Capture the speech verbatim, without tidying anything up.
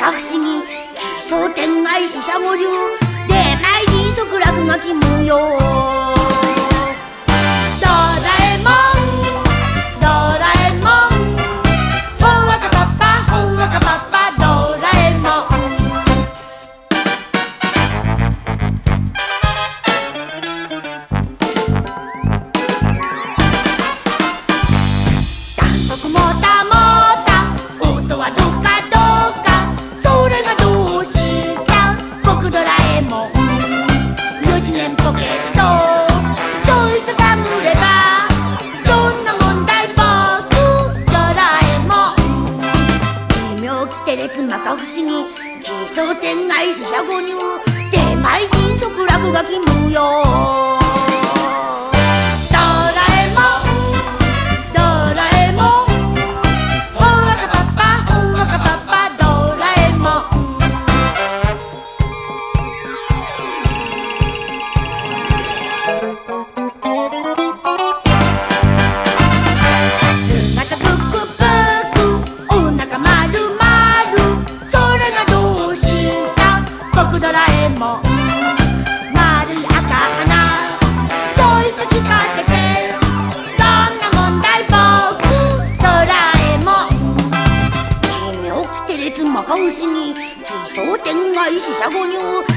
摩不思議奇想天外四捨五入出前人足落書き無用ドラえもんドラえもんほんわかパッパほんわかパッパドラえもん短足もたもた音はどうかどうかそれがどうした僕ドラえもん四次元ポケットちょいと探ればどんな問題僕ドラえもん奇妙奇天烈摩訶不思議奇想天外四捨五入出前人足落書き無用僕ドラえもん丸い赤鼻ちょいと聞かせてどんな問題僕ドラえもん奇妙奇天烈摩訶不思議奇想天外四捨五入